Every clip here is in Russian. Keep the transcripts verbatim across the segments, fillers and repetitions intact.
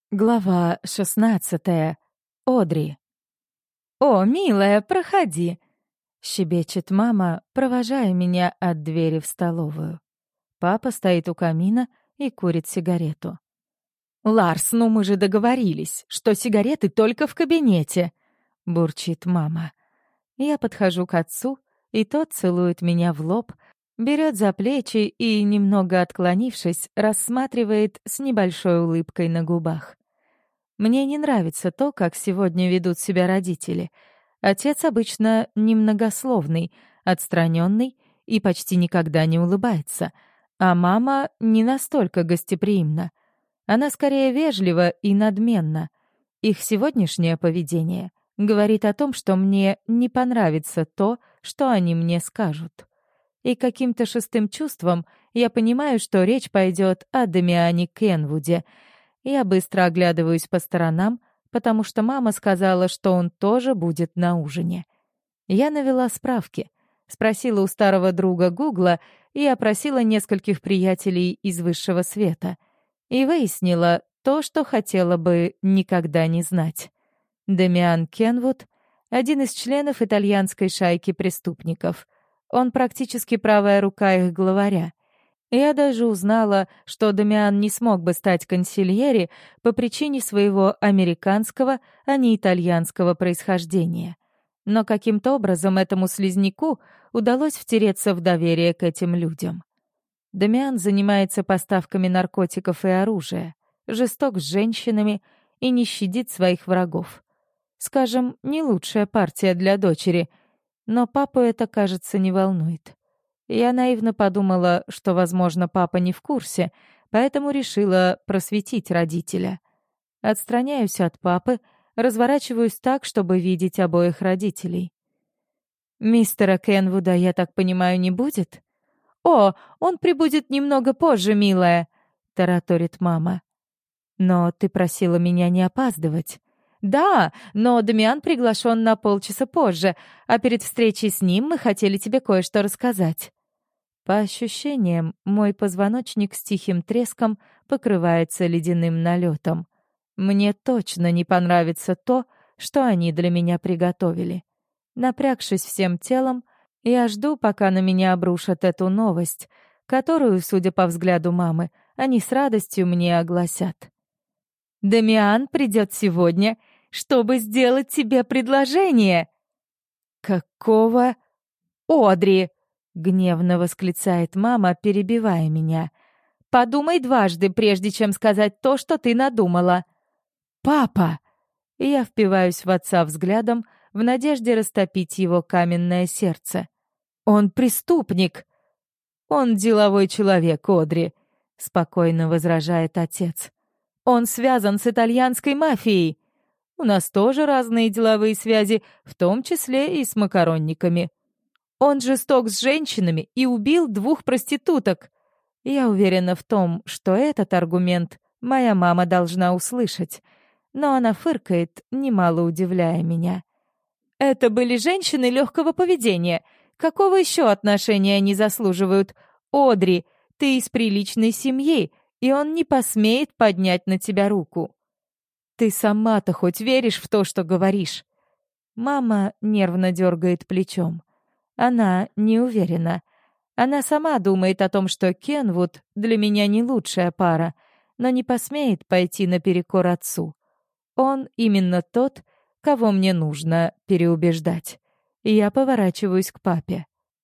Глава шестнадцатая. Одри. «О, милая, проходи!» — щебечет мама, провожая меня от двери в столовую. Папа стоит у камина и курит сигарету. «Ларс, ну мы же договорились, что сигареты только в кабинете!» — бурчит мама. Я подхожу к отцу, и тот целует меня в лоб, берет за плечи и, немного отклонившись, рассматривает с небольшой улыбкой на губах. Мне не нравится то, как сегодня ведут себя родители. Отец обычно немногословный, отстраненный и почти никогда не улыбается, а мама не настолько гостеприимна. Она скорее вежлива и надменна. Их сегодняшнее поведение говорит о том, что мне не понравится то, что они мне скажут. И каким-то шестым чувством я понимаю, что речь пойдет о Дамиане Кенвуде. Я быстро оглядываюсь по сторонам, потому что мама сказала, что он тоже будет на ужине. Я навела справки, спросила у старого друга Гугла и опросила нескольких приятелей из высшего света. И выяснила то, что хотела бы никогда не знать. Дамиан Кенвуд — один из членов итальянской шайки преступников. Он практически правая рука их главаря. Я даже узнала, что Дамиан не смог бы стать консильери по причине своего американского, а не итальянского происхождения. Но каким-то образом этому слизняку удалось втереться в доверие к этим людям. Дамиан занимается поставками наркотиков и оружия, жесток с женщинами и не щадит своих врагов. Скажем, не лучшая партия для дочери, но папу это, кажется, не волнует. Я наивно подумала, что, возможно, папа не в курсе, поэтому решила просветить родителя. Отстраняюсь от папы, разворачиваюсь так, чтобы видеть обоих родителей. «Мистера Кенвуда, я так понимаю, не будет?» «О, он прибудет немного позже, милая», — тараторит мама. «Но ты просила меня не опаздывать». «Да, но Дамиан приглашен на полчаса позже, а перед встречей с ним мы хотели тебе кое-что рассказать». По ощущениям, мой позвоночник с тихим треском покрывается ледяным налетом. Мне точно не понравится то, что они для меня приготовили. Напрягшись всем телом, я жду, пока на меня обрушат эту новость, которую, судя по взгляду мамы, они с радостью мне огласят. «Дамиан придет сегодня, чтобы сделать тебе предложение!» «Какого? Одри!» — гневно восклицает мама, перебивая меня. «Подумай дважды, прежде чем сказать то, что ты надумала». «Папа!» Я впиваюсь в отца взглядом в надежде растопить его каменное сердце. «Он преступник!» «Он деловой человек, Одри», — спокойно возражает отец. «Он связан с итальянской мафией. У нас тоже разные деловые связи, в том числе и с макаронниками. Он жесток с женщинами и убил двух проституток. Я уверена в том, что этот аргумент моя мама должна услышать, но она фыркает, немало удивляя меня. Это были женщины легкого поведения. Какого еще отношения они заслуживают? Одри, ты из приличной семьи, и он не посмеет поднять на тебя руку. Ты сама-то хоть веришь в то, что говоришь?» Мама нервно дергает плечом. Она не уверена. Она сама думает о том, что Кенвуд для меня не лучшая пара, но не посмеет пойти наперекор отцу. Он именно тот, кого мне нужно переубеждать. Я поворачиваюсь к папе.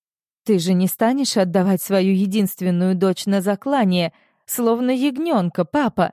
«Ты же не станешь отдавать свою единственную дочь на заклание, словно ягненка, папа?»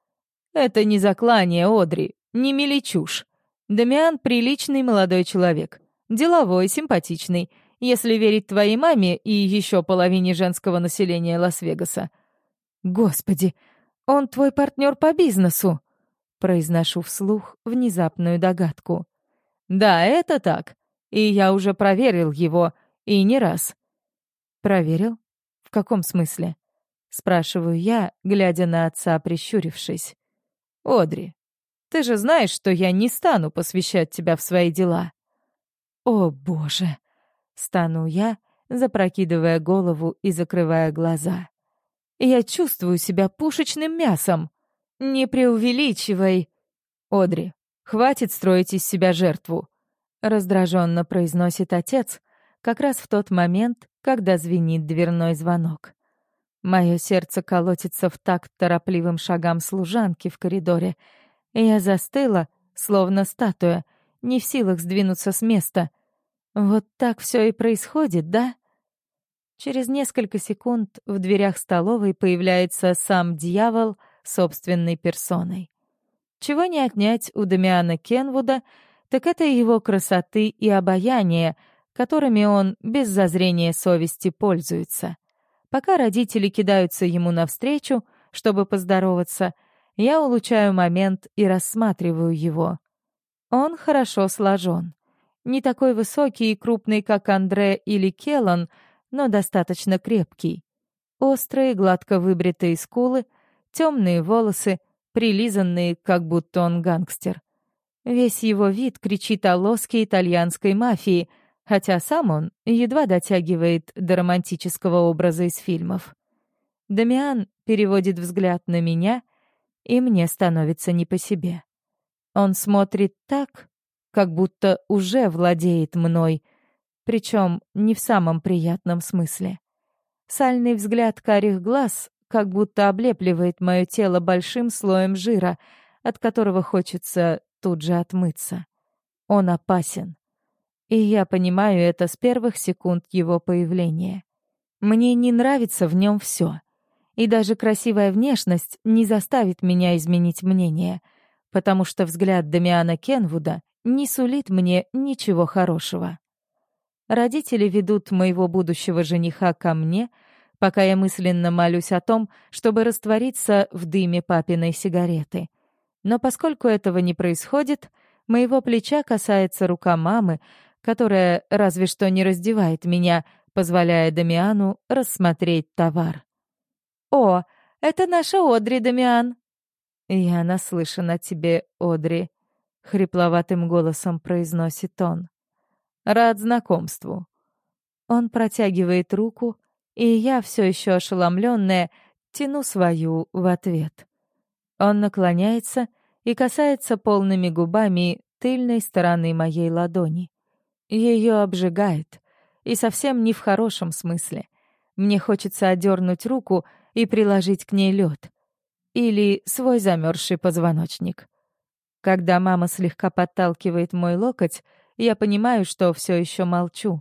«Это не заклание, Одри, не мели чушь. Дамиан — приличный молодой человек, деловой, симпатичный, если верить твоей маме и еще половине женского населения Лас-Вегаса». «Господи, он твой партнер по бизнесу!» Произношу вслух внезапную догадку. «Да, это так. И я уже проверил его, и не раз». «Проверил? В каком смысле?» Спрашиваю я, глядя на отца, прищурившись. «Одри, ты же знаешь, что я не стану посвящать тебя в свои дела». «О, Боже!» — стану я, запрокидывая голову и закрывая глаза. «Я чувствую себя пушечным мясом». не преувеличивай. Одри, хватит строить из себя жертву. Раздраженно произносит отец, как раз в тот момент, когда звенит дверной звонок. Мое сердце колотится в такт торопливым шагам служанки в коридоре, и я застыла, словно статуя, не в силах сдвинуться с места. Вот так все и происходит, да? Через несколько секунд в дверях столовой появляется сам дьявол собственной персоной. Чего не отнять у Дамиана Кенвуда, так это его красоты и обаяние, которыми он без зазрения совести пользуется. Пока родители кидаются ему навстречу, чтобы поздороваться, я улучшаю момент и рассматриваю его. Он хорошо сложен. Не такой высокий и крупный, как Андре или Келлан, но достаточно крепкий. Острые, гладко выбритые скулы, темные волосы, прилизанные, как будто он гангстер. Весь его вид кричит о лоске итальянской мафии, хотя сам он едва дотягивает до романтического образа из фильмов. Дамиан переводит взгляд на меня, и мне становится не по себе. Он смотрит так, как будто уже владеет мной, причем не в самом приятном смысле. Сальный взгляд карих глаз как будто облепливает мое тело большим слоем жира, от которого хочется тут же отмыться. Он опасен. И я понимаю это с первых секунд его появления. Мне не нравится в нем все. И даже красивая внешность не заставит меня изменить мнение, потому что взгляд Дамиана Кенвуда не сулит мне ничего хорошего. Родители ведут моего будущего жениха ко мне, пока я мысленно молюсь о том, чтобы раствориться в дыме папиной сигареты. Но поскольку этого не происходит, моего плеча касается рука мамы, которая разве что не раздевает меня, позволяя Дамиану рассмотреть товар. «О, это наша Одри, Дамиан!» «Я наслышан о тебе, Одри», — хрипловатым голосом произносит он. «Рад знакомству». Он протягивает руку, и я, все еще ошеломленная, тяну свою в ответ. Он наклоняется и касается полными губами тыльной стороны моей ладони. Ее обжигает, и совсем не в хорошем смысле. Мне хочется отдернуть руку и приложить к ней лед. Или свой замерзший позвоночник. Когда мама слегка подталкивает мой локоть, я понимаю, что все еще молчу.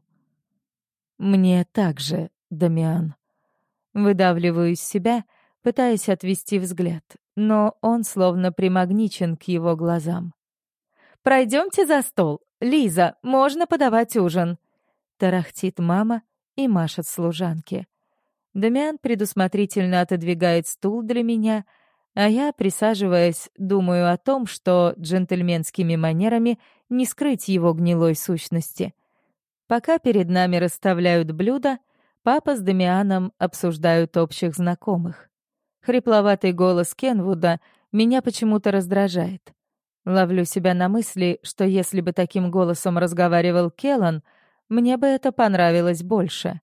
Мне так же, Дамиан. Выдавливаю из себя, пытаясь отвести взгляд, но он словно примагничен к его глазам. «Пройдемте за стол. Лиза, можно подавать ужин!» Тарахтит мама и машет служанке. Дамиан предусмотрительно отодвигает стул для меня, а я, присаживаясь, думаю о том, что джентльменскими манерами не скрыть его гнилой сущности. Пока перед нами расставляют блюда, папа с Дамианом обсуждают общих знакомых. Хрипловатый голос Кенвуда меня почему-то раздражает. Ловлю себя на мысли, что если бы таким голосом разговаривал Келлан, мне бы это понравилось больше.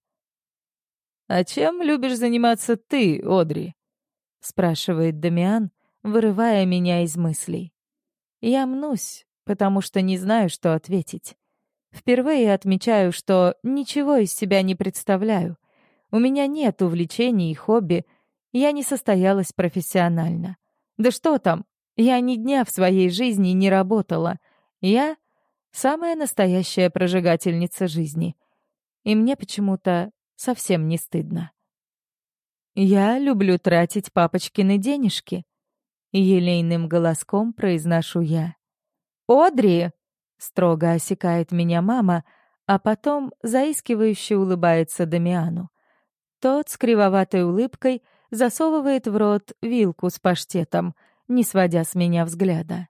«А чем любишь заниматься ты, Одри?» — спрашивает Дамиан, вырывая меня из мыслей. Я мнусь, потому что не знаю, что ответить. Впервые отмечаю, что ничего из себя не представляю. У меня нет увлечений и хобби, я не состоялась профессионально. Да что там, я ни дня в своей жизни не работала. Я — самая настоящая прожигательница жизни. И мне почему-то совсем не стыдно. «Я люблю тратить папочкины денежки», — елейным голоском произношу я. «Одри!» — строго осекает меня мама, а потом заискивающе улыбается Дамиану. Тот с кривоватой улыбкой засовывает в рот вилку с паштетом, не сводя с меня взгляда.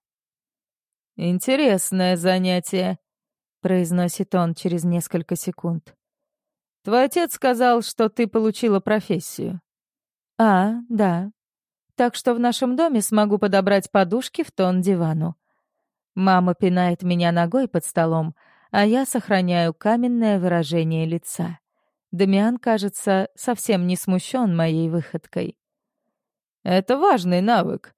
«Интересное занятие», — произносит он через несколько секунд. «Твой отец сказал, что ты получила профессию». «А, да. Так что в нашем доме смогу подобрать подушки в тон дивану». Мама пинает меня ногой под столом, а я сохраняю каменное выражение лица. Дамиан, кажется, совсем не смущен моей выходкой. «Это важный навык.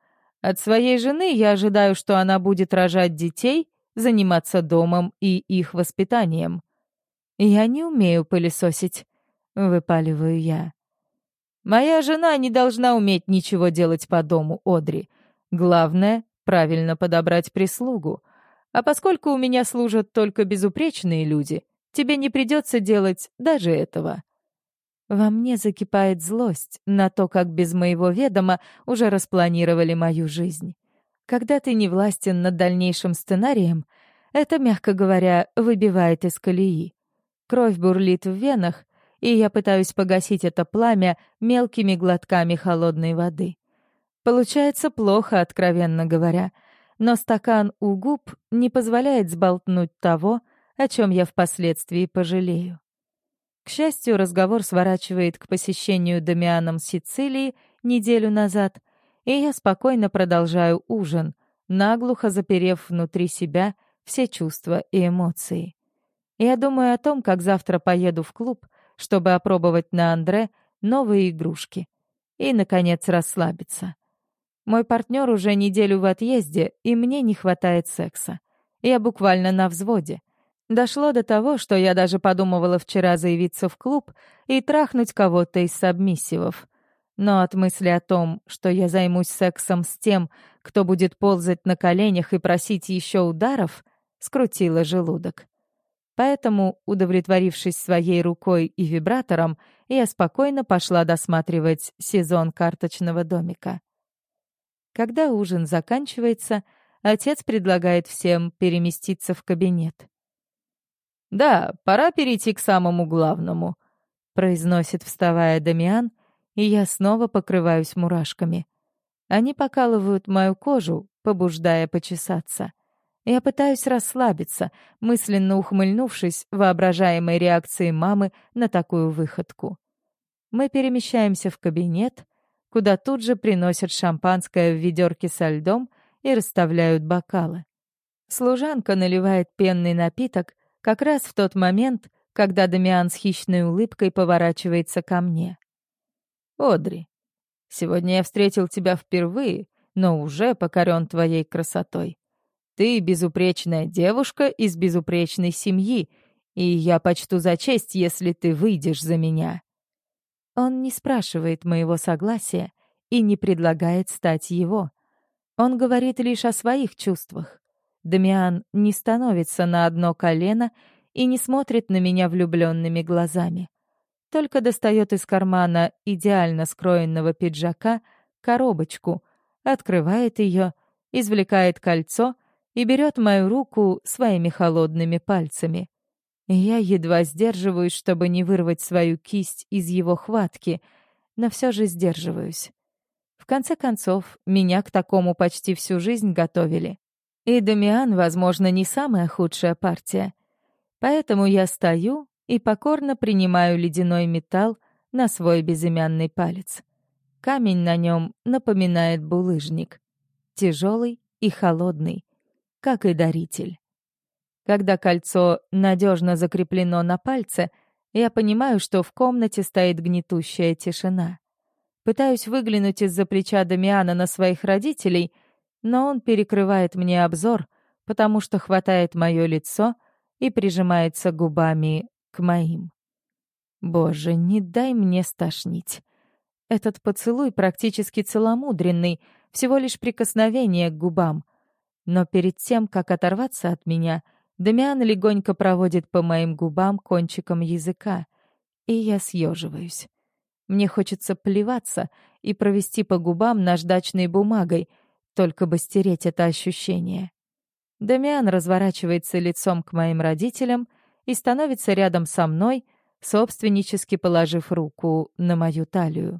От своей жены я ожидаю, что она будет рожать детей, заниматься домом и их воспитанием. Я не умею пылесосить, выпаливаю я. Моя жена не должна уметь ничего делать по дому, Одри. Главное — правильно подобрать прислугу. А поскольку у меня служат только безупречные люди, тебе не придется делать даже этого. Во мне закипает злость на то, как без моего ведома уже распланировали мою жизнь. Когда ты не властен над дальнейшим сценарием, это, мягко говоря, выбивает из колеи. Кровь бурлит в венах, и я пытаюсь погасить это пламя мелкими глотками холодной воды. Получается плохо, откровенно говоря, но стакан у губ не позволяет сболтнуть того, о чем я впоследствии пожалею. К счастью, разговор сворачивает к посещению Дамианом Сицилии неделю назад, и я спокойно продолжаю ужин, наглухо заперев внутри себя все чувства и эмоции. Я думаю о том, как завтра поеду в клуб, чтобы опробовать на Андре новые игрушки и, наконец, расслабиться. Мой партнер уже неделю в отъезде, и мне не хватает секса. Я буквально на взводе. Дошло до того, что я даже подумывала вчера заявиться в клуб и трахнуть кого-то из сабмиссивов. Но от мысли о том, что я займусь сексом с тем, кто будет ползать на коленях и просить еще ударов, скрутило желудок. Поэтому, удовлетворившись своей рукой и вибратором, я спокойно пошла досматривать сезон карточного домика. Когда ужин заканчивается, отец предлагает всем переместиться в кабинет. «Да, пора перейти к самому главному», — произносит, вставая Дамиан, и я снова покрываюсь мурашками. Они покалывают мою кожу, побуждая почесаться. Я пытаюсь расслабиться, мысленно ухмыльнувшись воображаемой реакцией мамы на такую выходку. Мы перемещаемся в кабинет, куда тут же приносят шампанское в ведерке со льдом и расставляют бокалы. Служанка наливает пенный напиток как раз в тот момент, когда Дамиан с хищной улыбкой поворачивается ко мне. «Одри, сегодня я встретил тебя впервые, но уже покорен твоей красотой. Ты безупречная девушка из безупречной семьи, и я почту за честь, если ты выйдешь за меня». Он не спрашивает моего согласия и не предлагает стать его. Он говорит лишь о своих чувствах. Дамиан не становится на одно колено и не смотрит на меня влюбленными глазами. Только достает из кармана идеально скроенного пиджака коробочку, открывает ее, извлекает кольцо и берет мою руку своими холодными пальцами. Я едва сдерживаюсь, чтобы не вырвать свою кисть из его хватки, но все же сдерживаюсь. В конце концов, меня к такому почти всю жизнь готовили. И Дамиан, возможно, не самая худшая партия. Поэтому я стою и покорно принимаю ледяной металл на свой безымянный палец. Камень на нем напоминает булыжник. Тяжелый и холодный, как и даритель. Когда кольцо надежно закреплено на пальце, я понимаю, что в комнате стоит гнетущая тишина. Пытаюсь выглянуть из-за плеча Дамиана на своих родителей, но он перекрывает мне обзор, потому что хватает мое лицо и прижимается губами к моим. Боже, не дай мне стошнить. Этот поцелуй практически целомудренный, всего лишь прикосновение к губам. Но перед тем, как оторваться от меня, Дамиан легонько проводит по моим губам кончиком языка, и я съеживаюсь. Мне хочется плеваться и провести по губам наждачной бумагой, только бы стереть это ощущение. Дамиан разворачивается лицом к моим родителям и становится рядом со мной, собственнически положив руку на мою талию.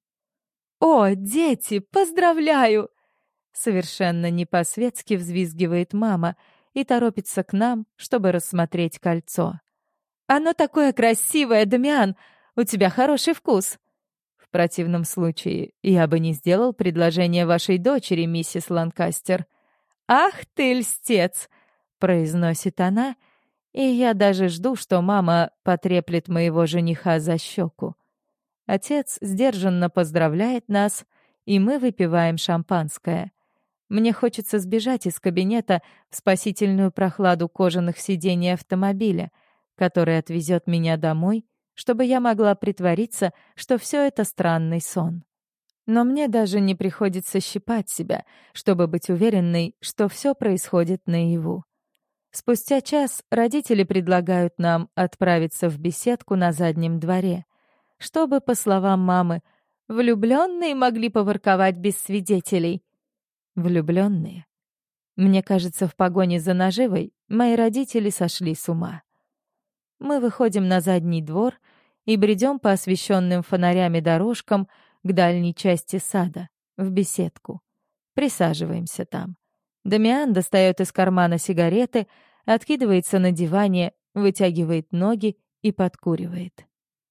«О, дети, поздравляю!» Совершенно не по-светски взвизгивает мама и торопится к нам, чтобы рассмотреть кольцо. «Оно такое красивое, Дамиан! У тебя хороший вкус!» «В противном случае я бы не сделал предложение вашей дочери, миссис Ланкастер». «Ах ты льстец!» — произносит она, и я даже жду, что мама потреплет моего жениха за щеку. Отец сдержанно поздравляет нас, и мы выпиваем шампанское. Мне хочется сбежать из кабинета в спасительную прохладу кожаных сидений автомобиля, который отвезет меня домой, чтобы я могла притвориться, что все это странный сон. Но мне даже не приходится щипать себя, чтобы быть уверенной, что все происходит наяву. Спустя час родители предлагают нам отправиться в беседку на заднем дворе, чтобы, по словам мамы, влюбленные могли поворковать без свидетелей. Влюбленные. Мне кажется, в погоне за наживой мои родители сошли с ума. Мы выходим на задний двор и бредем по освещенным фонарями дорожкам к дальней части сада, в беседку. Присаживаемся там. Дамиан достает из кармана сигареты, откидывается на диване, вытягивает ноги и подкуривает.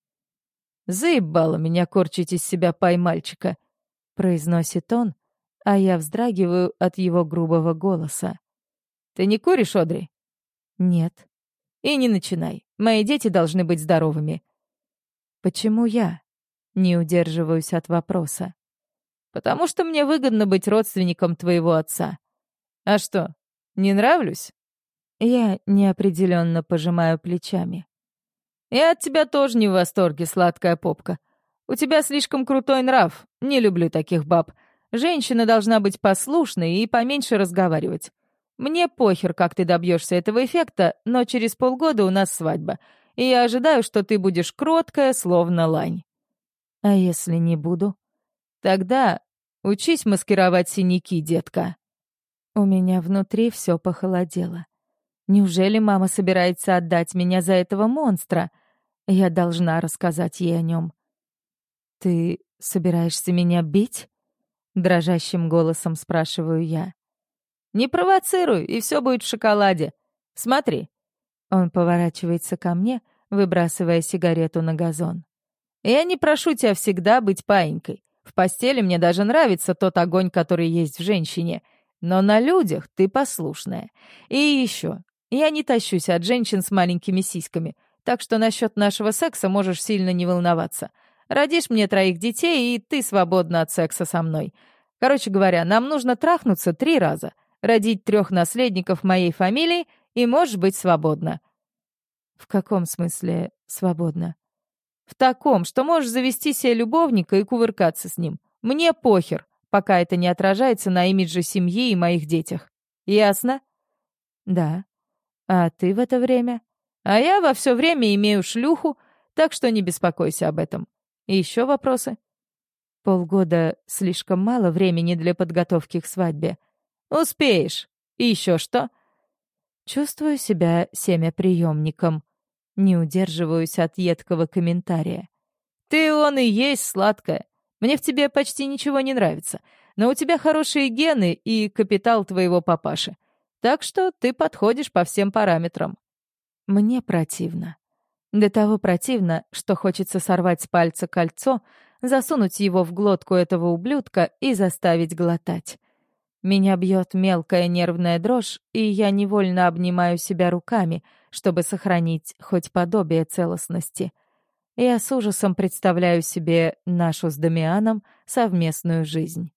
«Заебало меня корчить из себя пай-мальчика», — произносит он, а я вздрагиваю от его грубого голоса. «Ты не куришь, Одри?» «Нет». «И не начинай. Мои дети должны быть здоровыми». «Почему я?» Не удерживаюсь от вопроса. «Потому что мне выгодно быть родственником твоего отца. А что, не нравлюсь?» Я неопределенно пожимаю плечами. «Я от тебя тоже не в восторге, сладкая попка. У тебя слишком крутой нрав. Не люблю таких баб. Женщина должна быть послушной и поменьше разговаривать. Мне похер, как ты добьешься этого эффекта, но через полгода у нас свадьба, и я ожидаю, что ты будешь кроткая, словно лань». «А если не буду?» «Тогда учись маскировать синяки, детка». У меня внутри все похолодело. Неужели мама собирается отдать меня за этого монстра? Я должна рассказать ей о нем. «Ты собираешься меня бить?» Дрожащим голосом спрашиваю я. «Не провоцируй, и все будет в шоколаде. Смотри». Он поворачивается ко мне, выбрасывая сигарету на газон. «Я не прошу тебя всегда быть паинькой. В постели мне даже нравится тот огонь, который есть в женщине. Но на людях ты послушная. И еще, я не тащусь от женщин с маленькими сиськами, так что насчет нашего секса можешь сильно не волноваться. Родишь мне троих детей, и ты свободна от секса со мной. Короче говоря, нам нужно трахнуться три раза, родить трех наследников моей фамилии, и можешь быть свободна». «В каком смысле свободна?» «В таком, что можешь завести себе любовника и кувыркаться с ним. Мне похер, пока это не отражается на имидже семьи и моих детях. Ясно?» «Да. А ты в это время?» «А я во все время имею шлюху, так что не беспокойся об этом. И еще вопросы?» «Полгода — слишком мало времени для подготовки к свадьбе». «Успеешь. И еще что?» Чувствую себя семяприемником. Не удерживаюсь от едкого комментария. «Ты он и есть, сладкая. Мне в тебе почти ничего не нравится, но у тебя хорошие гены и капитал твоего папаши. Так что ты подходишь по всем параметрам». Мне противно. До того противно, что хочется сорвать с пальца кольцо, засунуть его в глотку этого ублюдка и заставить глотать. Меня бьет мелкая нервная дрожь, и я невольно обнимаю себя руками, чтобы сохранить хоть подобие целостности. Я с ужасом представляю себе нашу с Дамианом совместную жизнь.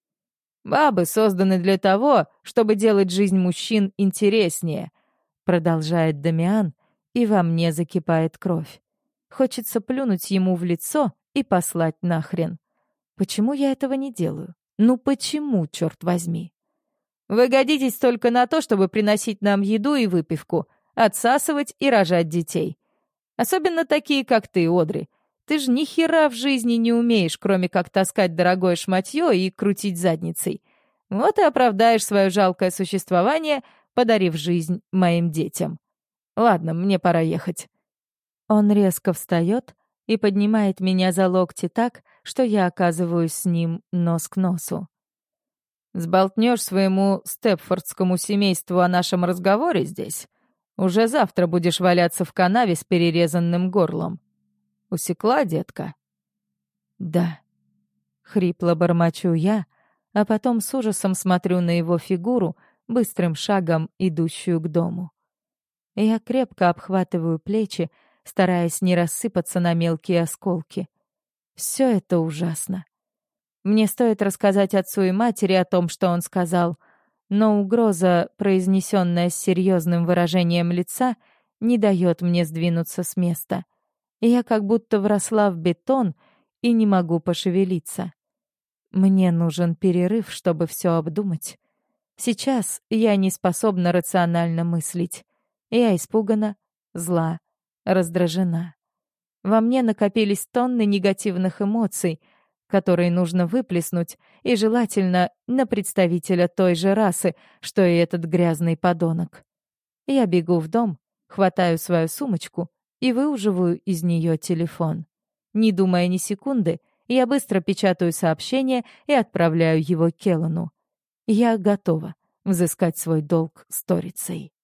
«Бабы созданы для того, чтобы делать жизнь мужчин интереснее», продолжает Дамиан, и во мне закипает кровь. Хочется плюнуть ему в лицо и послать нахрен. Почему я этого не делаю? Ну почему, черт возьми? «Вы годитесь только на то, чтобы приносить нам еду и выпивку, отсасывать и рожать детей. Особенно такие, как ты, Одри. Ты ж ни хера в жизни не умеешь, кроме как таскать дорогое шматье и крутить задницей. Вот и оправдаешь свое жалкое существование, подарив жизнь моим детям. Ладно, мне пора ехать». Он резко встает и поднимает меня за локти так, что я оказываюсь с ним нос к носу. «Сболтнешь своему степфордскому семейству о нашем разговоре здесь? Уже завтра будешь валяться в канаве с перерезанным горлом. Усекла, детка?» «Да», — хрипло бормочу я, а потом с ужасом смотрю на его фигуру, быстрым шагом идущую к дому. Я крепко обхватываю плечи, стараясь не рассыпаться на мелкие осколки. Все это ужасно. Мне стоит рассказать отцу и матери о том, что он сказал, но угроза, произнесенная с серьезным выражением лица, не дает мне сдвинуться с места. Я как будто вросла в бетон и не могу пошевелиться. Мне нужен перерыв, чтобы все обдумать. Сейчас я не способна рационально мыслить. Я испугана, зла, раздражена. Во мне накопились тонны негативных эмоций, которые нужно выплеснуть, и желательно на представителя той же расы, что и этот грязный подонок. Я бегу в дом, хватаю свою сумочку и выуживаю из нее телефон. Не думая ни секунды, я быстро печатаю сообщение и отправляю его Келлану. Я готова взыскать свой долг сторицей.